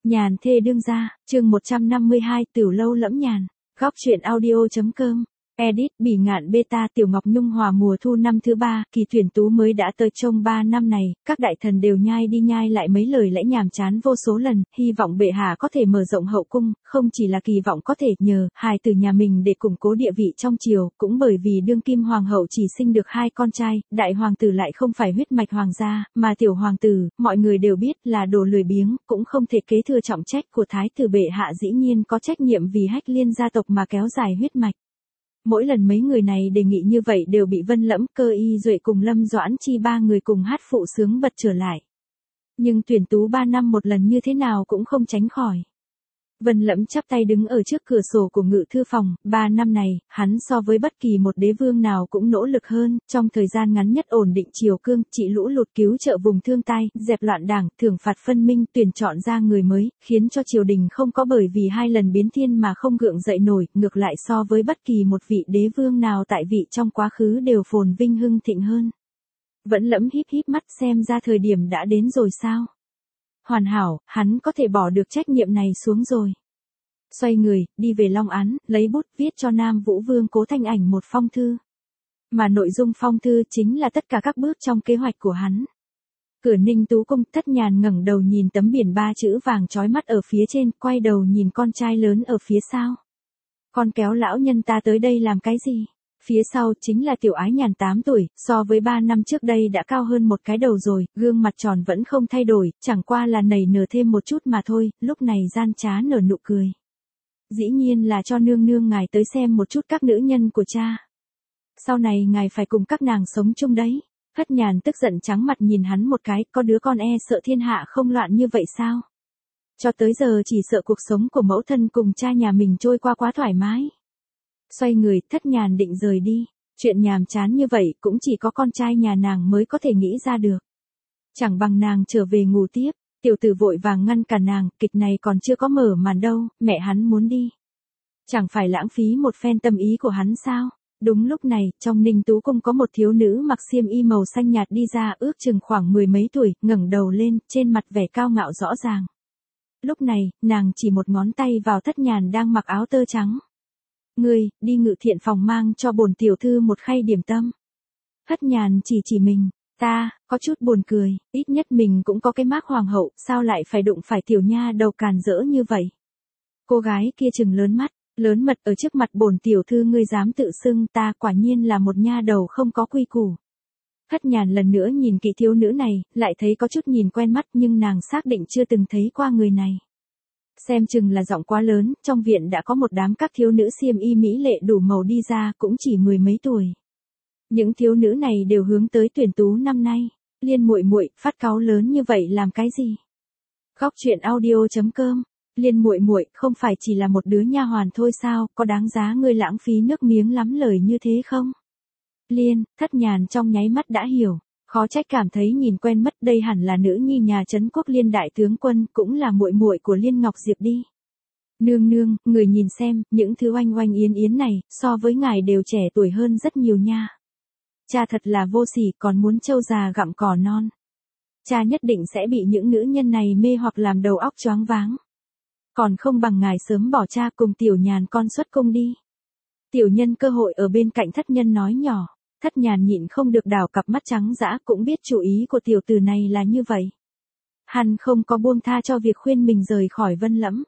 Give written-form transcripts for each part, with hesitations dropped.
Nhàn thê đương gia, chương 152, Tiểu lâu lẫm nhàn. Góc truyện audio.com. Edit, Bỉ Ngạn Beta. Tiểu Ngọc Nhung Hòa mùa thu năm thứ 3, kỳ tuyển tú mới đã tới trong 3 năm này, các đại thần đều nhai đi nhai lại mấy lời lẽ nhàm chán vô số lần, hy vọng bệ hạ có thể mở rộng hậu cung, không chỉ là kỳ vọng có thể nhờ hài từ nhà mình để củng cố địa vị trong triều, cũng bởi vì đương kim hoàng hậu chỉ sinh được 2 con trai, đại hoàng tử lại không phải huyết mạch hoàng gia, mà tiểu hoàng tử, mọi người đều biết là đồ lười biếng, cũng không thể kế thừa trọng trách của thái tử bệ hạ, dĩ nhiên có trách nhiệm vì Hách Liên gia tộc mà kéo dài huyết mạch. Mỗi lần mấy người này đề nghị như vậy đều bị Vân Lẫm, Cơ Y Duệ cùng Lâm Doãn Chi ba người cùng hát phụ sướng bật trở lại. Nhưng tuyển tú 3 năm một lần như thế nào cũng không tránh khỏi. Vân Lẫm chắp tay đứng ở trước cửa sổ của ngự thư phòng, 3 năm này, hắn so với bất kỳ một đế vương nào cũng nỗ lực hơn, trong thời gian ngắn nhất ổn định triều cương, trị lũ lụt, cứu trợ vùng thương tai, dẹp loạn đảng, thưởng phạt phân minh, tuyển chọn ra người mới, khiến cho triều đình không có bởi vì 2 lần biến thiên mà không gượng dậy nổi, ngược lại so với bất kỳ một vị đế vương nào tại vị trong quá khứ đều phồn vinh hưng thịnh hơn. Vẫn Lẫm híp híp mắt, xem ra thời điểm đã đến rồi sao? Hoàn hảo, hắn có thể bỏ được trách nhiệm này xuống rồi. Xoay người, đi về Long Án, lấy bút viết cho Nam Vũ Vương Cố Thanh Ảnh một phong thư. Mà nội dung phong thư chính là tất cả các bước trong kế hoạch của hắn. Cửa Ninh Tú Cung, Thất Nhàn ngẩng đầu nhìn tấm biển 3 chữ vàng chói mắt ở phía trên, quay đầu nhìn con trai lớn ở phía sau. Con kéo lão nhân ta tới đây làm cái gì? Phía sau chính là Tiểu Ái Nhàn 8 tuổi, so với 3 năm trước đây đã cao hơn một cái đầu rồi, gương mặt tròn vẫn không thay đổi, chẳng qua là nảy nở thêm một chút mà thôi, lúc này gian trá nở nụ cười. Dĩ nhiên là cho nương nương ngài tới xem một chút các nữ nhân của cha. Sau này ngài phải cùng các nàng sống chung đấy. Thất Nhàn tức giận trắng mặt nhìn hắn một cái, có đứa con e sợ thiên hạ không loạn như vậy sao? Cho tới giờ chỉ sợ cuộc sống của mẫu thân cùng cha nhà mình trôi qua quá thoải mái. Xoay người, Thất Nhàn định rời đi. Chuyện nhàm chán như vậy cũng chỉ có con trai nhà nàng mới có thể nghĩ ra được. Chẳng bằng nàng trở về ngủ tiếp. Tiểu tử vội vàng ngăn cản nàng, kịch này còn chưa có mở màn đâu, mẹ hắn muốn đi. Chẳng phải lãng phí một phen tâm ý của hắn sao? Đúng lúc này, trong Ninh Tú Cung có một thiếu nữ mặc xiêm y màu xanh nhạt đi ra, ước chừng khoảng 10 mấy tuổi, ngẩng đầu lên, trên mặt vẻ cao ngạo rõ ràng. Lúc này, nàng chỉ một ngón tay vào Thất Nhàn đang mặc áo tơ trắng. Ngươi, đi ngự thiện phòng mang cho bổn tiểu thư một khay điểm tâm. Thất Nhàn chỉ mình. Ta, có chút buồn cười, ít nhất mình cũng có cái mác hoàng hậu, sao lại phải đụng phải tiểu nha đầu càn rỡ như vậy. Cô gái kia trừng lớn mắt, lớn mật, ở trước mặt bổn tiểu thư ngươi dám tự xưng, ta quả nhiên là một nha đầu không có quy củ. Thất Nhàn lần nữa nhìn kỹ thiếu nữ này, lại thấy có chút nhìn quen mắt nhưng nàng xác định chưa từng thấy qua người này. Xem chừng là giọng quá lớn, trong viện đã có một đám các thiếu nữ xiêm y mỹ lệ đủ màu đi ra, cũng chỉ 10 mấy tuổi. Những thiếu nữ này đều hướng tới tuyển tú năm nay. Liên muội muội, phát cáu lớn như vậy làm cái gì? Góc truyện audio.com. Liên muội muội, không phải chỉ là một đứa nha hoàn thôi sao, có đáng giá ngươi lãng phí nước miếng lắm lời như thế không? Liên, Thất Nhàn trong nháy mắt đã hiểu, khó trách cảm thấy nhìn quen mất, đây hẳn là nữ nhi nhà Trấn Quốc Liên đại tướng quân, cũng là muội muội của Liên Ngọc Diệp đi. Nương nương, người nhìn xem, những thứ oanh oanh yến yến này, so với ngài đều trẻ tuổi hơn rất nhiều nha. Cha thật là vô sỉ, còn muốn trâu già gặm cỏ non. Cha nhất định sẽ bị những nữ nhân này mê hoặc làm đầu óc choáng váng. Còn không bằng ngài sớm bỏ cha cùng Tiểu Nhàn con xuất cung đi. Tiểu Nhân cơ hội ở bên cạnh Thất Nhân nói nhỏ. Thất Nhàn nhịn không được đảo cặp mắt trắng dã, cũng biết chủ ý của tiểu tử này là như vậy. Hắn không có buông tha cho việc khuyên mình rời khỏi Vân Lẫm.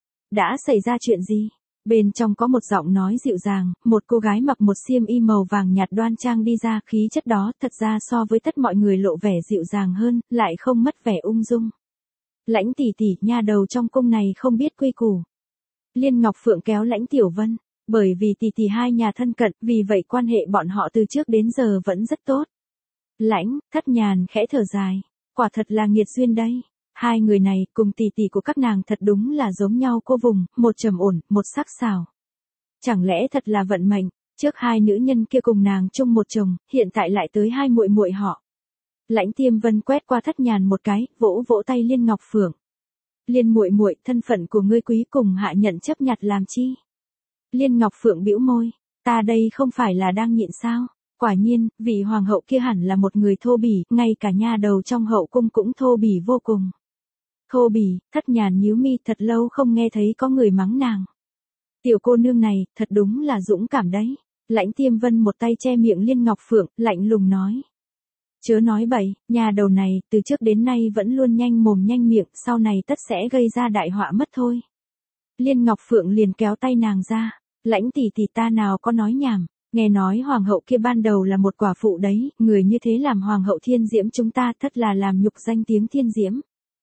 Đã xảy ra chuyện gì? Bên trong có một giọng nói dịu dàng, một cô gái mặc một xiêm y màu vàng nhạt đoan trang đi ra, khí chất đó thật ra so với tất mọi người lộ vẻ dịu dàng hơn, lại không mất vẻ ung dung. Lãnh tỷ tỷ, nha đầu trong cung này không biết quy củ. Liên Ngọc Phượng kéo Lãnh Tiểu Vân, bởi vì tỷ tỷ hai nhà thân cận, vì vậy quan hệ bọn họ từ trước đến giờ vẫn rất tốt. Lãnh, Thất Nhàn khẽ thở dài, quả thật là nghiệt duyên đây. Hai người này cùng tỷ tỷ của các nàng thật đúng là giống nhau cô vùng, một trầm ổn, một sắc sảo. Chẳng lẽ thật là vận mệnh, trước hai nữ nhân kia cùng nàng chung một chồng, hiện tại lại tới hai muội muội họ. Lãnh Tiêm Vân quét qua Thất Nhàn một cái, vỗ vỗ tay Liên Ngọc Phượng. Liên muội muội, thân phận của ngươi quý cùng hạ nhận chấp nhặt làm chi? Liên Ngọc Phượng bĩu môi, ta đây không phải là đang nhịn sao? Quả nhiên, vị hoàng hậu kia hẳn là một người thô bỉ, ngay cả nha đầu trong hậu cung cũng thô bỉ vô cùng. Thô bỉ, Thất Nhàn nhíu mi, thật lâu không nghe thấy có người mắng nàng. Tiểu cô nương này, thật đúng là dũng cảm đấy. Lãnh Tiêm Vân một tay che miệng Liên Ngọc Phượng, lạnh lùng nói. Chớ nói bậy, nhà đầu này, từ trước đến nay vẫn luôn nhanh mồm nhanh miệng, sau này tất sẽ gây ra đại họa mất thôi. Liên Ngọc Phượng liền kéo tay nàng ra. Lãnh tỷ tỷ, ta nào có nói nhảm, nghe nói hoàng hậu kia ban đầu là một quả phụ đấy, người như thế làm hoàng hậu Thiên Diễm chúng ta thật là làm nhục danh tiếng Thiên Diễm.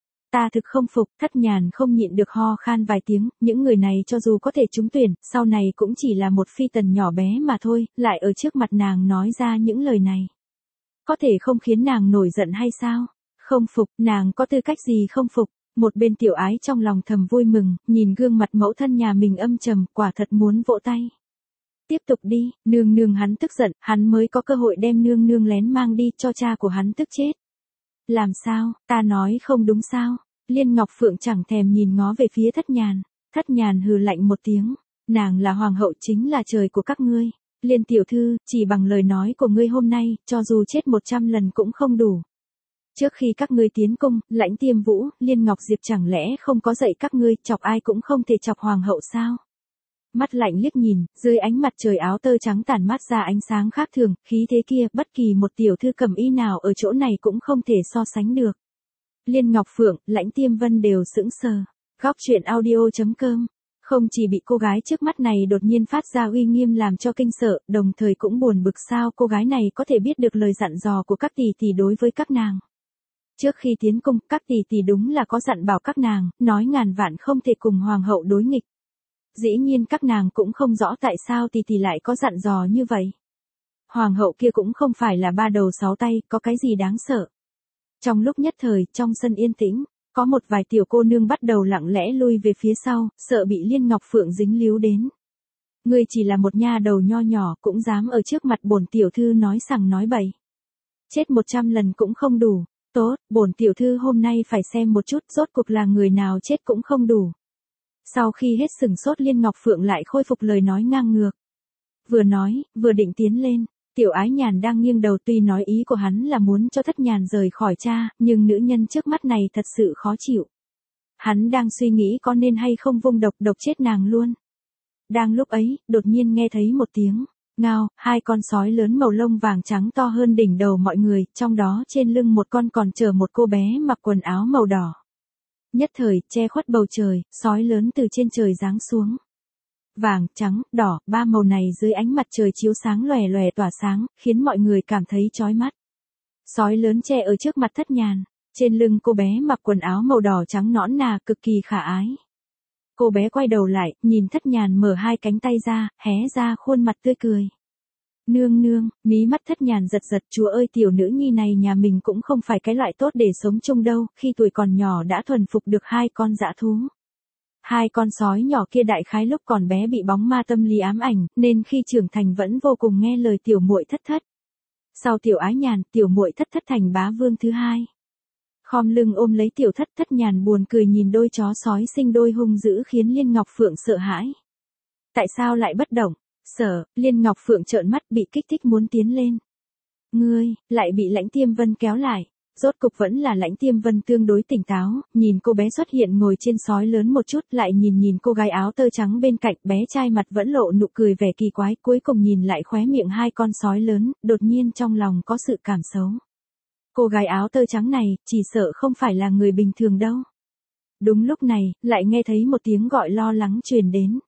Ta thực không phục. Thất Nhàn không nhịn được ho khan vài tiếng, những người này cho dù có thể trúng tuyển, sau này cũng chỉ là một phi tần nhỏ bé mà thôi, lại ở trước mặt nàng nói ra những lời này. Có thể không khiến nàng nổi giận hay sao? Không phục, nàng có tư cách gì không phục? Một bên Tiểu Ái trong lòng thầm vui mừng, nhìn gương mặt mẫu thân nhà mình âm trầm, quả thật muốn vỗ tay. Tiếp tục đi, nương nương, hắn tức giận, hắn mới có cơ hội đem nương nương lén mang đi cho cha của hắn tức chết. Làm sao, ta nói không đúng sao? Liên Ngọc Phượng chẳng thèm nhìn ngó về phía Thất Nhàn. Thất Nhàn hừ lạnh một tiếng, nàng là hoàng hậu chính là trời của các ngươi. Liên tiểu thư, chỉ bằng lời nói của ngươi hôm nay, cho dù chết 100 lần cũng không đủ. Trước khi các ngươi tiến cung, Lãnh Tiêm Vũ, Liên Ngọc Diệp chẳng lẽ không có dạy các ngươi, chọc ai cũng không thể chọc hoàng hậu sao? Mắt lạnh liếc nhìn, dưới ánh mặt trời áo tơ trắng tản mát ra ánh sáng khác thường, khí thế kia, bất kỳ một tiểu thư cẩm y nào ở chỗ này cũng không thể so sánh được. Liên Ngọc Phượng, Lãnh Tiêm Vân đều sững sờ. Góc truyện audio.com. Không chỉ bị cô gái trước mắt này đột nhiên phát ra uy nghiêm làm cho kinh sợ, đồng thời cũng buồn bực sao cô gái này có thể biết được lời dặn dò của các tỷ tỷ đối với các nàng. Trước khi tiến cung, các tỷ tỷ đúng là có dặn bảo các nàng, nói ngàn vạn không thể cùng hoàng hậu đối nghịch. Dĩ nhiên các nàng cũng không rõ tại sao tỷ tỷ lại có dặn dò như vậy. Hoàng hậu kia cũng không phải là ba đầu sáu tay, có cái gì đáng sợ. Trong lúc nhất thời, trong sân yên tĩnh, có một vài tiểu cô nương bắt đầu lặng lẽ lui về phía sau, sợ bị Liên Ngọc Phượng dính líu đến. Ngươi chỉ là một nha đầu nho nhỏ, cũng dám ở trước mặt bổn tiểu thư nói sằng nói bậy. Chết 100 lần cũng không đủ. Tốt, bổn tiểu thư hôm nay phải xem một chút, rốt cuộc là người nào chết cũng không đủ. Sau khi hết sừng sốt, Liên Ngọc Phượng lại khôi phục lời nói ngang ngược. Vừa nói, vừa định tiến lên. Tiểu Ái Nhàn đang nghiêng đầu, tuy nói ý của hắn là muốn cho Thất Nhàn rời khỏi cha, nhưng nữ nhân trước mắt này thật sự khó chịu. Hắn đang suy nghĩ có nên hay không vung độc chết nàng luôn. Đang lúc ấy, đột nhiên nghe thấy một tiếng ngao, hai con sói lớn màu lông vàng trắng to hơn đỉnh đầu mọi người, trong đó trên lưng một con còn chở một cô bé mặc quần áo màu đỏ. Nhất thời, che khuất bầu trời, sói lớn từ trên trời giáng xuống. Vàng, trắng, đỏ, ba màu này dưới ánh mặt trời chiếu sáng lòe lòe tỏa sáng, khiến mọi người cảm thấy chói mắt. Sói lớn che ở trước mặt Thất Nhàn, trên lưng cô bé mặc quần áo màu đỏ trắng nõn nà, cực kỳ khả ái. Cô bé quay đầu lại, nhìn Thất Nhàn mở hai cánh tay ra, hé ra khuôn mặt tươi cười. Nương nương, mí mắt Thất Nhàn giật giật, chúa ơi, tiểu nữ nhi này nhà mình cũng không phải cái loại tốt để sống chung đâu, khi tuổi còn nhỏ đã thuần phục được hai con dã thú. Hai con sói nhỏ kia đại khái lúc còn bé bị bóng ma tâm lý ám ảnh, nên khi trưởng thành vẫn vô cùng nghe lời tiểu muội Thất Thất. Sau Tiểu Ái Nhàn, tiểu muội Thất Thất thành bá vương thứ hai. Khom lưng ôm lấy tiểu Thất. Thất Nhàn buồn cười nhìn đôi chó sói sinh đôi hung dữ khiến Liên Ngọc Phượng sợ hãi. Tại sao lại bất động? Sợ, Liên Ngọc Phượng trợn mắt bị kích thích muốn tiến lên. Ngươi, lại bị Lãnh Tiêm Vân kéo lại. Rốt cục vẫn là Lãnh Tiêm Vân tương đối tỉnh táo, nhìn cô bé xuất hiện ngồi trên sói lớn một chút, lại nhìn cô gái áo tơ trắng bên cạnh, bé trai mặt vẫn lộ nụ cười vẻ kỳ quái, cuối cùng nhìn lại khóe miệng hai con sói lớn, đột nhiên trong lòng có sự cảm xấu. Cô gái áo tơ trắng này, chỉ sợ không phải là người bình thường đâu. Đúng lúc này, lại nghe thấy một tiếng gọi lo lắng truyền đến.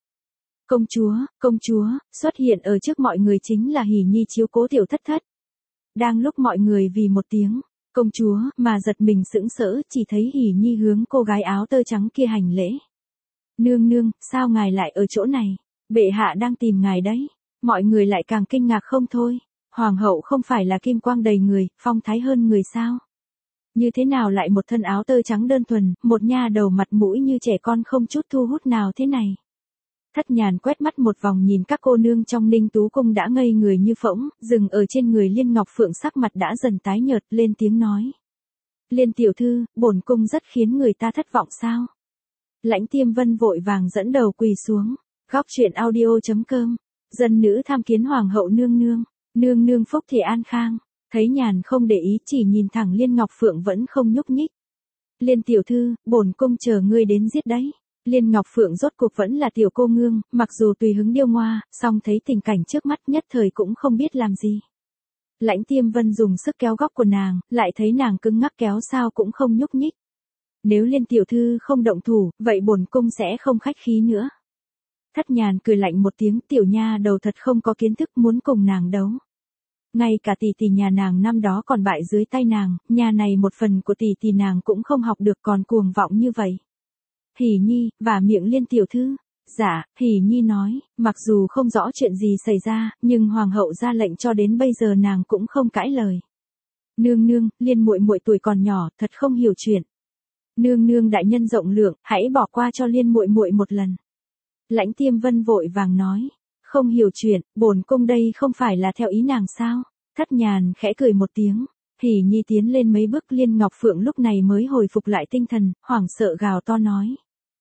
Công chúa, xuất hiện ở trước mọi người chính là Hỉ Nhi chiếu cố tiểu Thất Thất. Đang lúc mọi người vì một tiếng công chúa mà giật mình sững sỡ, chỉ thấy Hỉ Nhi hướng cô gái áo tơ trắng kia hành lễ. Nương nương, sao ngài lại ở chỗ này? Bệ hạ đang tìm ngài đấy. Mọi người lại càng kinh ngạc không thôi. Hoàng hậu không phải là kim quang đầy người, phong thái hơn người sao? Như thế nào lại một thân áo tơ trắng đơn thuần, một nha đầu mặt mũi như trẻ con không chút thu hút nào thế này? Thất Nhàn quét mắt một vòng nhìn các cô nương trong Ninh Tú cung đã ngây người như phỗng, dừng ở trên người Liên Ngọc Phượng sắc mặt đã dần tái nhợt, lên tiếng nói. Liên tiểu thư, bổn cung rất khiến người ta thất vọng sao? Lãnh Tiêm Vân vội vàng dẫn đầu quỳ xuống. Góc truyện audio.com. Dân nữ tham kiến hoàng hậu nương nương. Nương nương phúc thì an khang. Thấy Nhàn không để ý, chỉ nhìn thẳng Liên Ngọc Phượng vẫn không nhúc nhích. Liên tiểu thư, bổn cung chờ ngươi đến giết đấy. Liên Ngọc Phượng rốt cuộc vẫn là tiểu cô nương, mặc dù tùy hứng điêu ngoa, song thấy tình cảnh trước mắt nhất thời cũng không biết làm gì. Lãnh Tiêm Vân dùng sức kéo góc của nàng, lại thấy nàng cứng ngắc kéo sao cũng không nhúc nhích. Nếu Liên tiểu thư không động thủ, vậy bổn cung sẽ không khách khí nữa. Thất Nhàn cười lạnh một tiếng, tiểu nha đầu thật không có kiến thức, muốn cùng nàng đấu. Ngay cả tỷ tỷ nhà nàng năm đó còn bại dưới tay nàng, nhà này một phần của tỷ tỷ nàng cũng không học được, còn cuồng vọng như vậy. Hỉ Nhi, và miệng Liên tiểu thư. Dạ, Hỉ Nhi nói, mặc dù không rõ chuyện gì xảy ra, nhưng hoàng hậu ra lệnh cho đến bây giờ nàng cũng không cãi lời. Nương nương, Liên muội muội tuổi còn nhỏ, thật không hiểu chuyện. Nương nương đại nhân rộng lượng, hãy bỏ qua cho Liên muội muội một lần. Lãnh Tiêm Vân vội vàng nói, không hiểu chuyện, bổn cung đây không phải là theo ý nàng sao? Thất Nhàn khẽ cười một tiếng, Hỉ Nhi tiến lên mấy bước, Liên Ngọc Phượng lúc này mới hồi phục lại tinh thần, hoảng sợ gào to nói.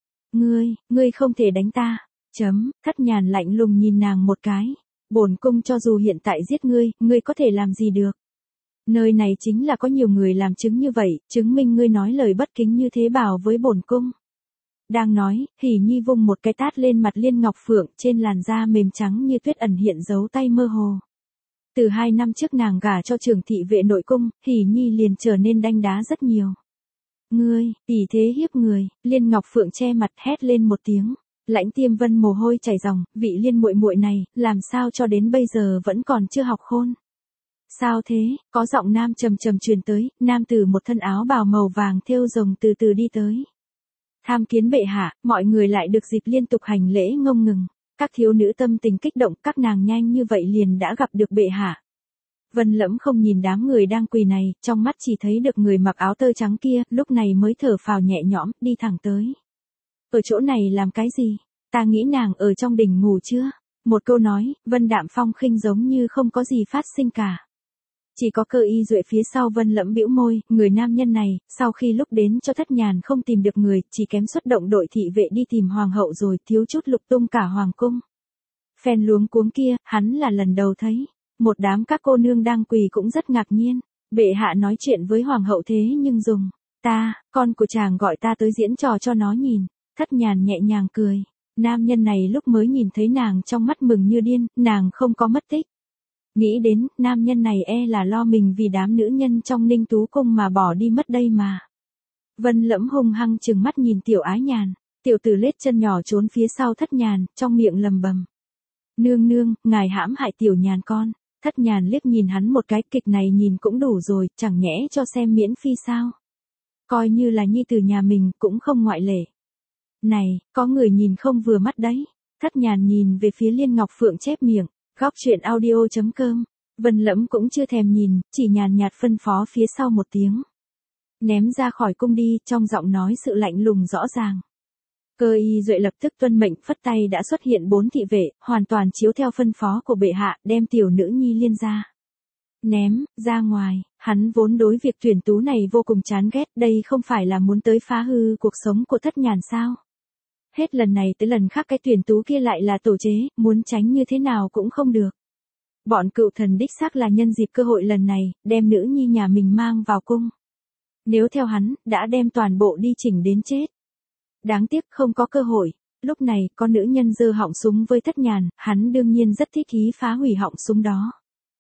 Ngươi không thể đánh ta. Thất Nhàn lạnh lùng nhìn nàng một cái. Bổn cung cho dù hiện tại giết ngươi có thể làm gì được? Nơi này chính là có nhiều người làm chứng như vậy, chứng minh ngươi nói lời bất kính như thế bảo với bổn cung. Đang nói, Hỉ Nhi vung một cái tát lên mặt Liên Ngọc Phượng, trên làn da mềm trắng như tuyết ẩn hiện dấu tay mơ hồ. Từ 2 năm trước nàng gả cho trưởng thị vệ nội cung, Hỉ Nhi liền trở nên đanh đá rất nhiều. Ngươi, ỷ thế hiếp người, Liên Ngọc Phượng che mặt hét lên một tiếng. Lãnh Tiêm Vân mồ hôi chảy ròng, vị Liên muội muội này, làm sao cho đến bây giờ vẫn còn chưa học khôn. Sao thế, có giọng nam trầm trầm truyền tới, nam tử một thân áo bào màu vàng thêu rồng từ từ đi tới. Tham kiến bệ hạ, mọi người lại được dịp liên tục hành lễ ngông ngừng. Các thiếu nữ tâm tình kích động, các nàng nhanh như vậy liền đã gặp được bệ hạ. Vân Lẫm không nhìn đám người đang quỳ này, trong mắt chỉ thấy được người mặc áo tơ trắng kia, lúc này mới thở phào nhẹ nhõm, đi thẳng tới. Ở chỗ này làm cái gì? Ta nghĩ nàng ở trong đỉnh ngủ chưa? Một câu nói, Vân Đạm Phong khinh giống như không có gì phát sinh cả. Chỉ có Cơ Y Duệ phía sau Vân Lẫm bĩu môi, người nam nhân này, sau khi lúc đến cho Thất Nhàn không tìm được người, chỉ kém xuất động đội thị vệ đi tìm hoàng hậu rồi, thiếu chút lục tung cả hoàng cung. Phen luống cuống kia, hắn là lần đầu thấy. Một đám các cô nương đang quỳ cũng rất ngạc nhiên. Bệ hạ nói chuyện với hoàng hậu thế nhưng dùng con của chàng gọi ta tới diễn trò cho nó nhìn. Thất Nhàn nhẹ nhàng cười. Nam nhân này lúc mới nhìn thấy nàng trong mắt mừng như điên, nàng không có mất tích. Nghĩ đến, nam nhân này là lo mình vì đám nữ nhân trong Ninh Tú cung mà bỏ đi mất đây mà. Vân Lẫm hung hăng trừng mắt nhìn Tiểu Ái Nhàn. Tiểu tử lết chân nhỏ trốn phía sau Thất Nhàn, trong miệng lầm bầm. Nương nương, ngài hãm hại Tiểu Nhàn con. Thất Nhàn liếc nhìn hắn một cái, kịch này nhìn cũng đủ rồi, chẳng nhẽ cho xem miễn phí sao? Coi như là nhi tử nhà mình, cũng không ngoại lệ. Này, có người nhìn không vừa mắt đấy. Thất Nhàn nhìn về phía Liên Ngọc Phượng chép miệng, góc chuyện audio.com. Vân Lẫm cũng chưa thèm nhìn, chỉ nhàn nhạt phân phó phía sau một tiếng. Ném ra khỏi cung đi, trong giọng nói sự lạnh lùng rõ ràng. Cơ Y Duệ lập tức tuân mệnh, phất tay đã xuất hiện 4 thị vệ, hoàn toàn chiếu theo phân phó của bệ hạ, đem tiểu nữ nhi Liên ra. Ném ra ngoài, hắn vốn đối việc tuyển tú này vô cùng chán ghét, đây không phải là muốn tới phá hư cuộc sống của Thất Nhàn sao? Hết lần này tới lần khác cái tuyển tú kia lại là tổ chế, muốn tránh như thế nào cũng không được. Bọn cựu thần đích xác là nhân dịp cơ hội lần này, đem nữ nhi nhà mình mang vào cung. Nếu theo hắn, đã đem toàn bộ đi chỉnh đến chết. Đáng tiếc không có cơ hội. Lúc này, có nữ nhân giơ họng súng với Thất Nhàn, hắn đương nhiên rất thích ý phá hủy họng súng đó.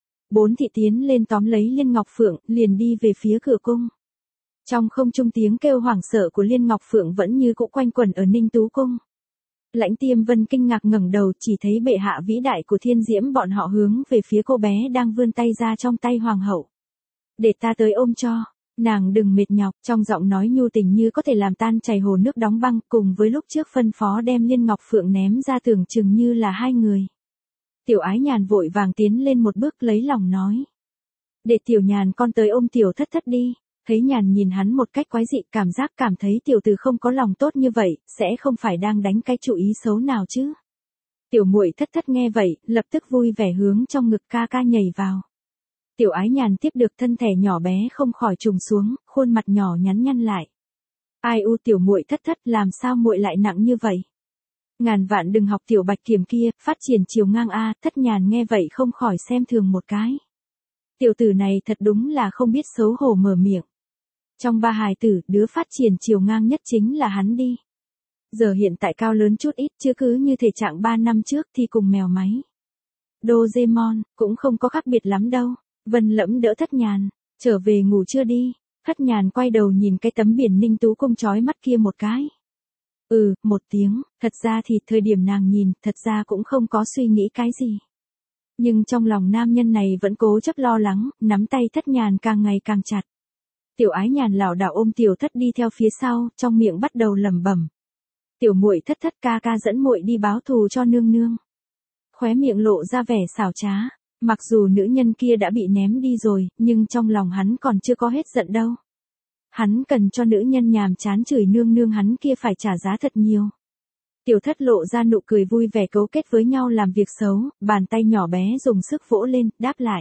4 thị tiến lên tóm lấy Liên Ngọc Phượng, liền đi về phía cửa cung. Trong không trung tiếng kêu hoảng sợ của Liên Ngọc Phượng vẫn như cũ quanh quẩn ở Ninh Tú cung. Lãnh Tiêm Vân kinh ngạc ngẩng đầu, chỉ thấy bệ hạ vĩ đại của Thiên Diễm bọn họ hướng về phía cô bé đang vươn tay ra trong tay hoàng hậu. Để ta tới ôm cho. Nàng đừng mệt nhọc, trong giọng nói nhu tình như có thể làm tan chảy hồ nước đóng băng, cùng với lúc trước phân phó đem Liên Ngọc Phượng ném ra tưởng chừng như là hai người. Tiểu Ái Nhàn vội vàng tiến lên một bước lấy lòng nói. Để Tiểu Nhàn con tới ôm Tiểu Thất Thất đi. Thấy Nhàn nhìn hắn một cách quái dị, cảm thấy tiểu tử không có lòng tốt như vậy, sẽ không phải đang đánh cái chủ ý xấu nào chứ. Tiểu muội Thất Thất nghe vậy, lập tức vui vẻ hướng trong ngực ca ca nhảy vào. Tiểu Ái Nhàn tiếp được, thân thể nhỏ bé không khỏi trùng xuống, khuôn mặt nhỏ nhắn nhăn lại. Ai u tiểu muội Thất Thất, làm sao muội lại nặng như vậy? Ngàn vạn đừng học tiểu Bạch Kiểm kia, phát triển chiều ngang a. Thất Nhàn nghe vậy không khỏi xem thường một cái. Tiểu tử này thật đúng là không biết xấu hổ mở miệng. Trong ba hài tử, đứa phát triển chiều ngang nhất chính là hắn đi. Giờ hiện tại cao lớn chút ít, chứ cứ như thể trạng 3 năm trước thì cùng mèo máy. Doraemon, cũng không có khác biệt lắm đâu. Vân Lẫm đỡ Thất Nhàn, trở về ngủ chưa đi. Thất Nhàn quay đầu nhìn cái tấm biển Ninh Tú Cung chói mắt kia một cái. Một tiếng, thật ra thì thời điểm nàng nhìn, thật ra cũng không có suy nghĩ cái gì. Nhưng trong lòng nam nhân này vẫn cố chấp lo lắng, nắm tay Thất Nhàn càng ngày càng chặt. Tiểu Ái Nhàn lảo đảo ôm Tiểu Thất đi theo phía sau, trong miệng bắt đầu lẩm bẩm. Tiểu muội Thất Thất ca ca dẫn muội đi báo thù cho nương nương. Khóe miệng lộ ra vẻ xảo trá, mặc dù nữ nhân kia đã bị ném đi rồi, nhưng trong lòng hắn còn chưa có hết giận đâu. Hắn cần cho nữ nhân nhàm chán chửi nương nương hắn kia phải trả giá thật nhiều. Tiểu Thất lộ ra nụ cười vui vẻ cấu kết với nhau làm việc xấu, bàn tay nhỏ bé dùng sức vỗ lên, đáp lại.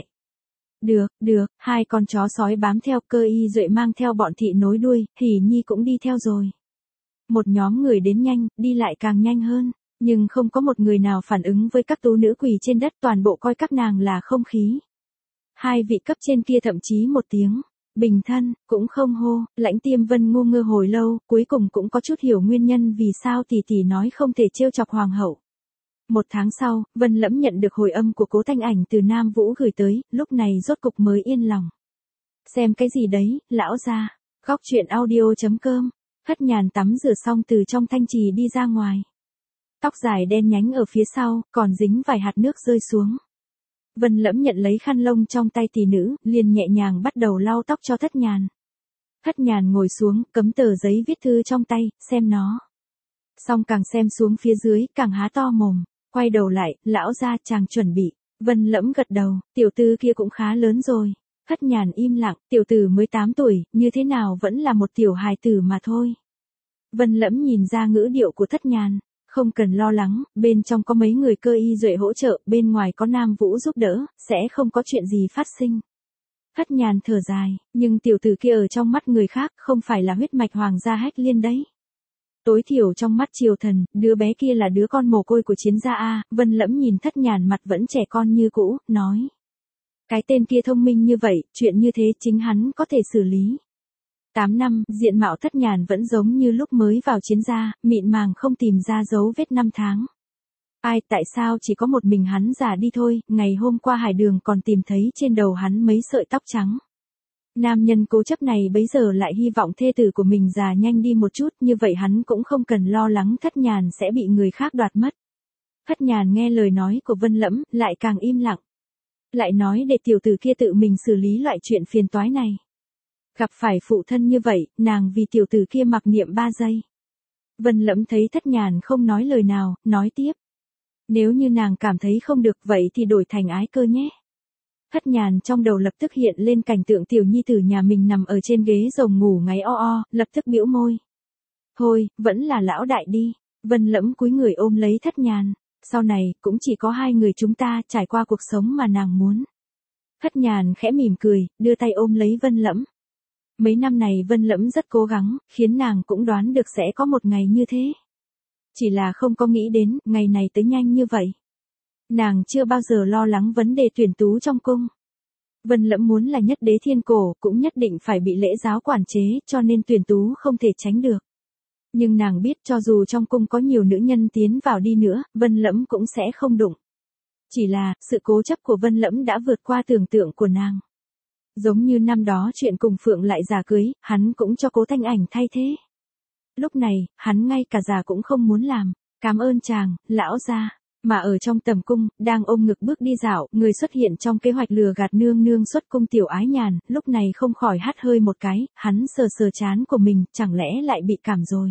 Được, hai con chó sói bám theo, Cơ Y Duệ mang theo bọn thị nối đuôi, Hỉ Nhi cũng đi theo rồi. Một nhóm người đến nhanh, đi lại càng nhanh hơn, nhưng không có một người nào phản ứng với các tú nữ quỳ trên đất, toàn bộ coi các nàng là không khí. Hai vị cấp trên kia thậm chí một tiếng bình thân cũng không hô. Lãnh Tiêm Vân ngu ngơ hồi lâu, cuối cùng cũng có chút hiểu nguyên nhân vì sao tỷ tỷ nói không thể trêu chọc hoàng hậu. 1 tháng sau, Vân Lẫm nhận được hồi âm của Cố Thanh Ảnh từ Nam Vũ gửi tới, lúc này rốt cục mới yên lòng. Xem cái gì đấy, lão gia. Góc truyện audio.com. Thất Nhàn tắm rửa xong từ trong thanh trì đi ra ngoài. Tóc dài đen nhánh ở phía sau, còn dính vài hạt nước rơi xuống. Vân Lẫm nhận lấy khăn lông trong tay tỷ nữ, liền nhẹ nhàng bắt đầu lau tóc cho Thất Nhàn. Thất Nhàn ngồi xuống, cấm tờ giấy viết thư trong tay, xem nó. Xong càng xem xuống phía dưới, càng há to mồm, quay đầu lại, lão gia chàng chuẩn bị. Vân Lẫm gật đầu, tiểu tư kia cũng khá lớn rồi. Thất Nhàn im lặng, tiểu tử mới 8 tuổi, như thế nào vẫn là một tiểu hài tử mà thôi. Vân Lẫm nhìn ra ngữ điệu của Thất Nhàn, không cần lo lắng, bên trong có mấy người Cơ Y Duệ hỗ trợ, bên ngoài có Nam Vũ giúp đỡ, sẽ không có chuyện gì phát sinh. Thất Nhàn thở dài, nhưng tiểu tử kia ở trong mắt người khác không phải là huyết mạch hoàng gia Hách Liên đấy. Tối thiểu trong mắt triều thần, đứa bé kia là đứa con mồ côi của chiến gia A. Vân Lẫm nhìn Thất Nhàn mặt vẫn trẻ con như cũ, nói. Cái tên kia thông minh như vậy, chuyện như thế chính hắn có thể xử lý. 8 năm, diện mạo Thất Nhàn vẫn giống như lúc mới vào chiến gia, mịn màng không tìm ra dấu vết 5 tháng. Ai, tại sao chỉ có một mình hắn già đi thôi, ngày hôm qua hải đường còn tìm thấy trên đầu hắn mấy sợi tóc trắng. Nam nhân cố chấp này bấy giờ lại hy vọng thê tử của mình già nhanh đi một chút, như vậy hắn cũng không cần lo lắng Thất Nhàn sẽ bị người khác đoạt mất. Thất Nhàn nghe lời nói của Vân Lẫm, lại càng im lặng. Lại nói để tiểu tử kia tự mình xử lý loại chuyện phiền toái này. Gặp phải phụ thân như vậy, nàng vì tiểu tử kia mặc niệm 3 giây. Vân Lẫm thấy Thất Nhàn không nói lời nào, nói tiếp. Nếu như nàng cảm thấy không được vậy thì đổi thành Ái Cơ nhé. Thất Nhàn trong đầu lập tức hiện lên cảnh tượng tiểu nhi tử nhà mình nằm ở trên ghế rồng ngủ ngáy o, lập tức bĩu môi. Thôi, vẫn là lão đại đi. Vân Lẫm cúi người ôm lấy Thất Nhàn. Sau này, cũng chỉ có hai người chúng ta trải qua cuộc sống mà nàng muốn. Thất Nhàn khẽ mỉm cười, đưa tay ôm lấy Vân Lẫm. Mấy năm này Vân Lẫm rất cố gắng, khiến nàng cũng đoán được sẽ có một ngày như thế. Chỉ là không có nghĩ đến, ngày này tới nhanh như vậy. Nàng chưa bao giờ lo lắng vấn đề tuyển tú trong cung. Vân Lẫm muốn là nhất đế thiên cổ, cũng nhất định phải bị lễ giáo quản chế, cho nên tuyển tú không thể tránh được. Nhưng nàng biết cho dù trong cung có nhiều nữ nhân tiến vào đi nữa, Vân Lẫm cũng sẽ không đụng. Chỉ là, sự cố chấp của Vân Lẫm đã vượt qua tưởng tượng của nàng. Giống như năm đó chuyện cùng Phượng lại giả cưới, hắn cũng cho Cố Thanh Ảnh thay thế. Lúc này, hắn ngay cả già cũng không muốn làm. Cảm ơn chàng, lão gia. Mà ở trong tầm cung, đang ôm ngực bước đi dạo, người xuất hiện trong kế hoạch lừa gạt nương nương xuất cung Tiểu Ái Nhàn, lúc này không khỏi hắt hơi một cái, hắn sờ sờ trán của mình, chẳng lẽ lại bị cảm rồi.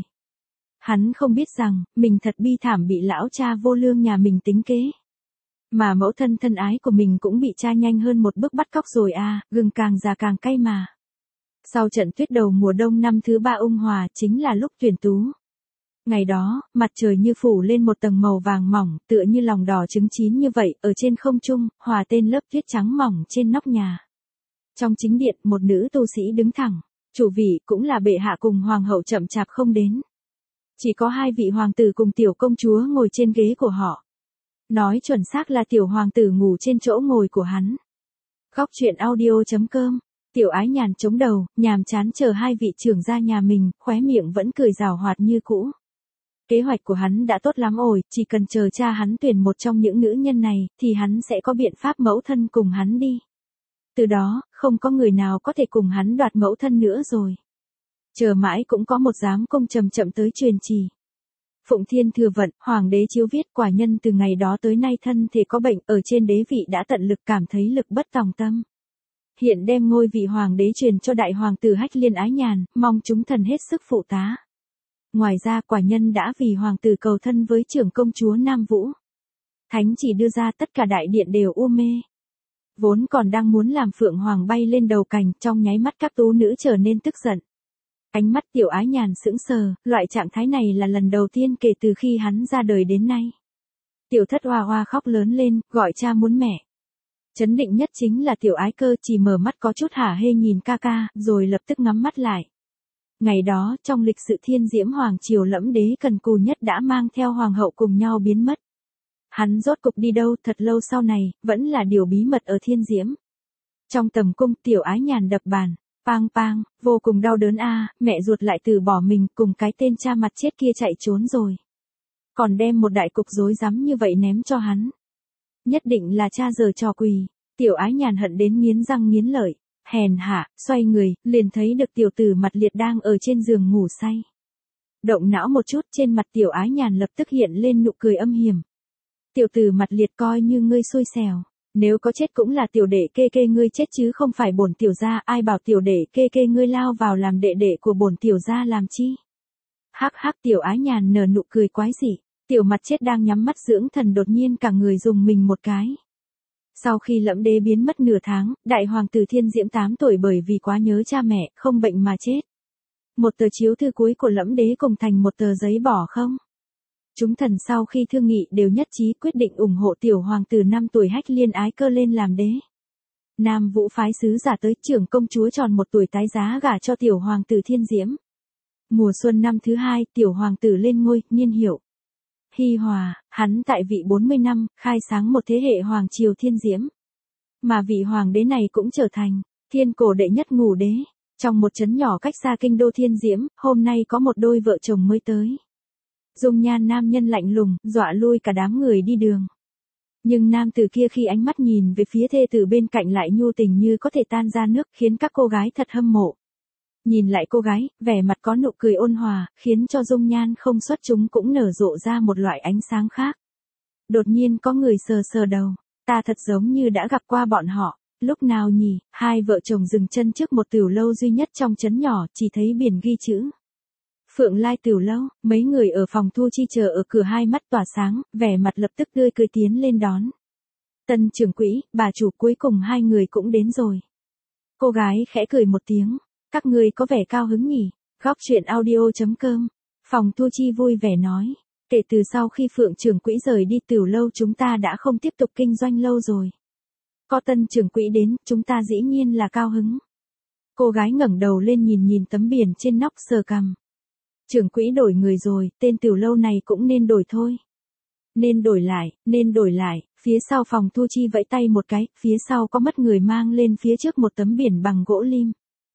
Hắn không biết rằng, mình thật bi thảm bị lão cha vô lương nhà mình tính kế. Mà mẫu thân thân ái của mình cũng bị cha nhanh hơn một bước bắt cóc rồi à, gừng càng già càng cay mà. Sau trận tuyết đầu mùa đông năm thứ 3 ung hòa chính là lúc tuyển tú. Ngày đó, mặt trời như phủ lên một tầng màu vàng mỏng, tựa như lòng đỏ trứng chín như vậy, ở trên không trung, hòa tên lớp tuyết trắng mỏng trên nóc nhà. Trong chính điện, một nữ tu sĩ đứng thẳng, chủ vị cũng là bệ hạ cùng hoàng hậu chậm chạp không đến. Chỉ có hai vị hoàng tử cùng tiểu công chúa ngồi trên ghế của họ. Nói chuẩn xác là tiểu hoàng tử ngủ trên chỗ ngồi của hắn. Góc truyện audio.com Tiểu Ái Nhàn chống đầu, nhàm chán chờ hai vị trưởng gia nhà mình, khóe miệng vẫn cười giảo hoạt như cũ. Kế hoạch của hắn đã tốt lắm rồi, chỉ cần chờ cha hắn tuyển một trong những nữ nhân này, thì hắn sẽ có biện pháp mẫu thân cùng hắn đi. Từ đó, không có người nào có thể cùng hắn đoạt mẫu thân nữa rồi. Chờ mãi cũng có một giám công chậm chậm tới truyền chỉ. Phụng Thiên thừa vận, hoàng đế chiếu viết quả nhân từ ngày đó tới nay thân thể có bệnh, ở trên đế vị đã tận lực cảm thấy lực bất tòng tâm. Hiện đem ngôi vị hoàng đế truyền cho đại hoàng tử Hách Liên Ái Nhàn, mong chúng thần hết sức phụ tá. Ngoài ra quả nhân đã vì hoàng tử cầu thân với trưởng công chúa Nam Vũ. Thánh chỉ đưa ra tất cả đại điện đều u mê. Vốn còn đang muốn làm phượng hoàng bay lên đầu cành, trong nháy mắt các tú nữ trở nên tức giận. Ánh mắt Tiểu Ái Nhàn sững sờ, loại trạng thái này là lần đầu tiên kể từ khi hắn ra đời đến nay. Tiểu Thất hoa hoa khóc lớn lên, gọi cha muốn mẹ. Chấn định nhất chính là Tiểu Ái Cơ chỉ mở mắt có chút hả hê nhìn ca ca, rồi lập tức ngắm mắt lại. Ngày đó, trong lịch sử thiên diễm hoàng triều Lẫm đế cần cù nhất đã mang theo hoàng hậu cùng nhau biến mất. Hắn rốt cục đi đâu thật lâu sau này, vẫn là điều bí mật ở thiên diễm. Trong tầm cung Tiểu Ái Nhàn đập bàn, pang pang, vô cùng đau đớn a, mẹ ruột lại từ bỏ mình cùng cái tên cha mặt chết kia chạy trốn rồi. Còn đem một đại cục rối rắm như vậy ném cho hắn. Nhất định là cha giở trò quỷ. Tiểu Ái Nhàn hận đến nghiến răng nghiến lợi, hèn hạ, xoay người, liền thấy được tiểu tử mặt liệt đang ở trên giường ngủ say. Động não một chút, trên mặt Tiểu Ái Nhàn lập tức hiện lên nụ cười âm hiểm. Tiểu tử mặt liệt coi như ngươi xui xẻo, nếu có chết cũng là tiểu đệ kê kê ngươi chết chứ không phải bổn tiểu gia, ai bảo tiểu đệ kê kê ngươi lao vào làm đệ đệ của bổn tiểu gia làm chi. Hắc hắc, Tiểu Ái Nhàn nở nụ cười quái dị, tiểu mặt chết đang nhắm mắt dưỡng thần đột nhiên cả người dùng mình một cái. Sau khi Lẫm đế biến mất nửa tháng, đại hoàng tử Thiên Diễm 8 tuổi bởi vì quá nhớ cha mẹ, không bệnh mà chết. Một tờ chiếu thư cuối của Lẫm đế cùng thành một tờ giấy bỏ không. Chúng thần sau khi thương nghị đều nhất trí quyết định ủng hộ tiểu hoàng tử 5 tuổi Hách Liên Ái Cơ lên làm đế. Nam Vũ phái sứ giả tới, trưởng công chúa tròn 1 tuổi tái giá gả cho tiểu hoàng tử Thiên Diễm. Mùa xuân năm thứ 2, tiểu hoàng tử lên ngôi, niên hiệu Hi Hòa, hắn tại vị 40 năm, khai sáng một thế hệ hoàng triều Thiên Diễm. Mà vị hoàng đế này cũng trở thành thiên cổ đệ nhất ngũ đế. Trong một trấn nhỏ cách xa kinh đô Thiên Diễm, hôm nay có một đôi vợ chồng mới tới. Dung nhan nam nhân lạnh lùng, dọa lui cả đám người đi đường. Nhưng nam tử kia khi ánh mắt nhìn về phía thê tử bên cạnh lại nhu tình như có thể tan ra nước, khiến các cô gái thật hâm mộ. Nhìn lại cô gái, vẻ mặt có nụ cười ôn hòa, khiến cho dung nhan không xuất chúng cũng nở rộ ra một loại ánh sáng khác. Đột nhiên có người sờ sờ đầu, ta thật giống như đã gặp qua bọn họ, lúc nào nhỉ? Hai vợ chồng dừng chân trước một tiểu lâu duy nhất trong trấn nhỏ, chỉ thấy biển ghi chữ Phượng Lai tiểu lâu. Mấy người ở phòng thu chi chờ ở cửa hai mắt tỏa sáng, vẻ mặt lập tức tươi cười tiến lên đón. Tân trưởng quỹ, bà chủ, cuối cùng hai người cũng đến rồi. Cô gái khẽ cười một tiếng. Các người có vẻ cao hứng nhỉ? Góc truyện audio.com. Phòng thu chi vui vẻ nói. Kể từ sau khi Phượng trưởng quỹ rời đi tiểu lâu chúng ta đã không tiếp tục kinh doanh lâu rồi. Có tân trưởng quỹ đến, chúng ta dĩ nhiên là cao hứng. Cô gái ngẩng đầu lên nhìn tấm biển trên nóc sờ cằm. Trưởng quỹ đổi người rồi, tên tiểu lâu này cũng nên đổi thôi. Nên đổi lại, phía sau phòng thu chi vẫy tay một cái, phía sau có mất người mang lên phía trước một tấm biển bằng gỗ lim.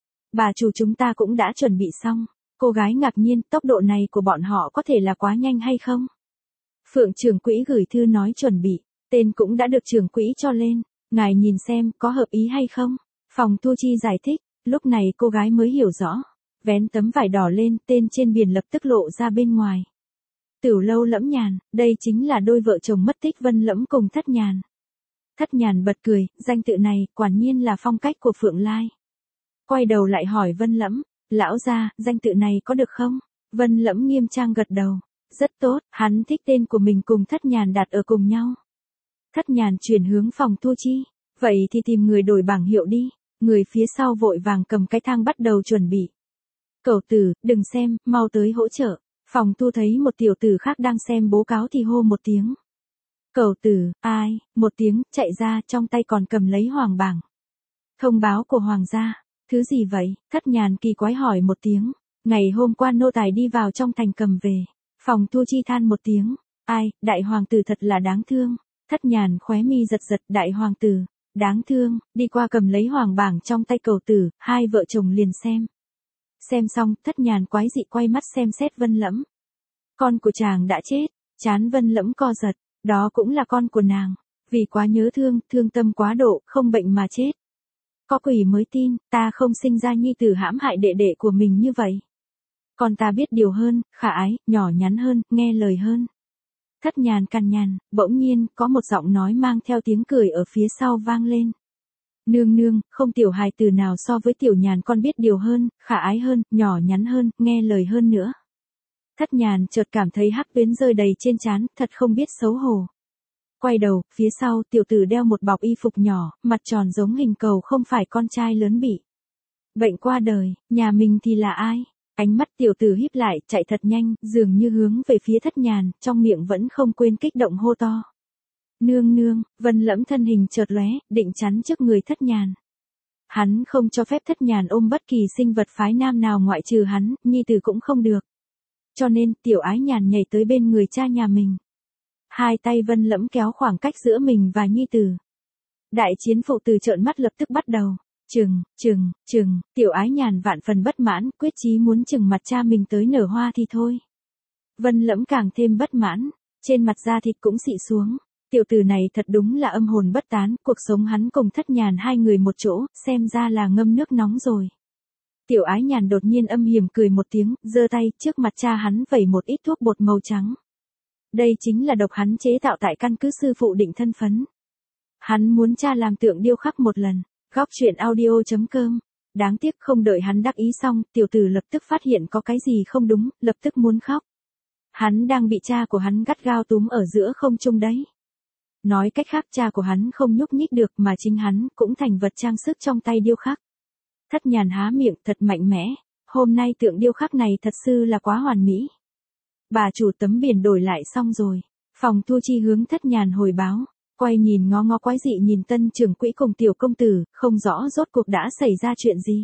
Bà chủ chúng ta cũng đã chuẩn bị xong. Cô gái ngạc nhiên, tốc độ này của bọn họ có thể là quá nhanh hay không? Phượng trưởng quỹ gửi thư nói chuẩn bị, tên cũng đã được trưởng quỹ cho lên. Ngài nhìn xem, có hợp ý hay không? Phòng thu chi giải thích, lúc này cô gái mới hiểu rõ. Vén tấm vải đỏ lên, tên trên biển lập tức lộ ra bên ngoài. Tiểu lâu Lẫm Nhàn, đây chính là đôi vợ chồng mất tích Vân Lẫm cùng Thất Nhàn. Thất Nhàn bật cười, danh tự này, quả nhiên là phong cách của Phượng Lai. Quay đầu lại hỏi Vân Lẫm, lão gia, danh tự này có được không? Vân Lẫm nghiêm trang gật đầu, rất tốt, hắn thích tên của mình cùng Thất Nhàn đặt ở cùng nhau. Thất Nhàn chuyển hướng phòng thu chi, vậy thì tìm người đổi bảng hiệu đi. Người phía sau vội vàng cầm cái thang bắt đầu chuẩn bị. Cẩu tử, đừng xem, mau tới hỗ trợ. Phòng thu thấy một tiểu tử khác đang xem bố cáo thì hô một tiếng. Cẩu tử, ai? Một tiếng, chạy ra, trong tay còn cầm lấy hoàng bảng. Thông báo của hoàng gia. Thứ gì vậy? Thất Nhàn kỳ quái hỏi một tiếng. Ngày hôm qua nô tài đi vào trong thành cầm về. Phòng thu chi than một tiếng. Ai, đại hoàng tử thật là đáng thương. Thất Nhàn khóe mi giật giật, đại hoàng tử. Đáng thương, đi qua cầm lấy hoàng bảng trong tay cầu tử, hai vợ chồng liền xem. Xem xong, Thất Nhàn quái dị quay mắt xem xét Vân Lẫm. Con của chàng đã chết, trán Vân Lẫm co giật, đó cũng là con của nàng. Vì quá nhớ thương, thương tâm quá độ, không bệnh mà chết. Có quỷ mới tin, ta không sinh ra nhi tử hãm hại đệ đệ của mình như vậy. Còn ta biết điều hơn, khả ái, nhỏ nhắn hơn, nghe lời hơn. Thất Nhàn cằn nhằn, bỗng nhiên, có một giọng nói mang theo tiếng cười ở phía sau vang lên. Nương nương, không tiểu hài tử nào so với tiểu Nhàn con biết điều hơn, khả ái hơn, nhỏ nhắn hơn, nghe lời hơn nữa. Thất Nhàn chợt cảm thấy hắc tuyến rơi đầy trên trán, thật không biết xấu hổ. Quay đầu, phía sau, tiểu tử đeo một bọc y phục nhỏ, mặt tròn giống hình cầu không phải con trai lớn bị bệnh qua đời, nhà mình thì là ai? Ánh mắt tiểu tử híp lại, chạy thật nhanh, dường như hướng về phía Thất Nhàn, trong miệng vẫn không quên kích động hô to. Nương nương, Vân Lẫm thân hình chợt lóe, định chắn trước người Thất Nhàn. Hắn không cho phép Thất Nhàn ôm bất kỳ sinh vật phái nam nào ngoại trừ hắn, nhi tử cũng không được. Cho nên, tiểu Ái Nhàn nhảy tới bên người cha nhà mình. Hai tay Vân Lẫm kéo khoảng cách giữa mình và nhi tử. Đại chiến phụ tử trợn mắt lập tức bắt đầu. Chừng, tiểu Ái Nhàn vạn phần bất mãn, quyết chí muốn chừng mặt cha mình tới nở hoa thì thôi. Vân Lẫm càng thêm bất mãn, trên mặt da thịt cũng xị xuống. Tiểu tử này thật đúng là âm hồn bất tán, cuộc sống hắn cùng Thất Nhàn hai người một chỗ, xem ra là ngâm nước nóng rồi. Tiểu Ái Nhàn đột nhiên âm hiểm cười một tiếng, giơ tay, trước mặt cha hắn vẩy một ít thuốc bột màu trắng. Đây chính là độc hắn chế tạo tại căn cứ sư phụ định thân phấn. Hắn muốn cha làm tượng điêu khắc một lần. Góc truyện audio.com. Đáng tiếc không đợi hắn đắc ý xong, tiểu tử lập tức phát hiện có cái gì không đúng, lập tức muốn khóc. Hắn đang bị cha của hắn gắt gao túm ở giữa không trung đấy. Nói cách khác cha của hắn không nhúc nhích được mà chính hắn cũng thành vật trang sức trong tay điêu khắc. Thất Nhàn há miệng thật mạnh mẽ. Hôm nay tượng điêu khắc này thật sự là quá hoàn mỹ. Bà chủ tấm biển đổi lại xong rồi. Phòng thu chi hướng Thất Nhàn hồi báo. Quay nhìn ngó ngó quái dị nhìn tân trưởng quỹ cùng tiểu công tử, không rõ rốt cuộc đã xảy ra chuyện gì.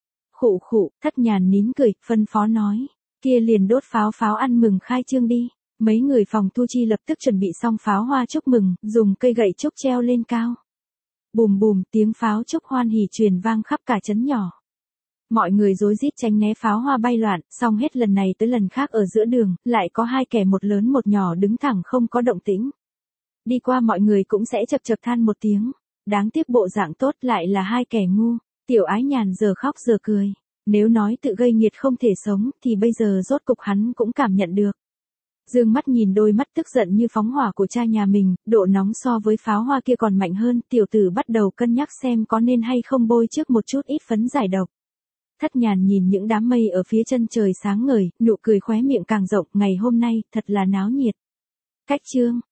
Khụ, Thất Nhàn nín cười, phân phó nói. Kia liền đốt pháo ăn mừng khai trương đi. Mấy người phòng thu chi lập tức chuẩn bị xong pháo hoa chúc mừng, dùng cây gậy trúc treo lên cao. Bùm, tiếng pháo chúc hoan hỉ truyền vang khắp cả trấn nhỏ. Mọi người rối rít tránh né pháo hoa bay loạn, xong hết lần này tới lần khác ở giữa đường, lại có hai kẻ một lớn một nhỏ đứng thẳng không có động tĩnh. Đi qua mọi người cũng sẽ chập than một tiếng. Đáng tiếc bộ dạng tốt lại là hai kẻ ngu. Tiểu Ái Nhàn giờ khóc giờ cười. Nếu nói tự gây nghiệt không thể sống, thì bây giờ rốt cục hắn cũng cảm nhận được. Dương mắt nhìn đôi mắt tức giận như phóng hỏa của cha nhà mình, độ nóng so với pháo hoa kia còn mạnh hơn, tiểu tử bắt đầu cân nhắc xem có nên hay không bôi trước một chút ít phấn giải độc. Thất Nhàn nhìn những đám mây ở phía chân trời sáng ngời, nụ cười khóe miệng càng rộng, ngày hôm nay, thật là náo nhiệt. Cách chương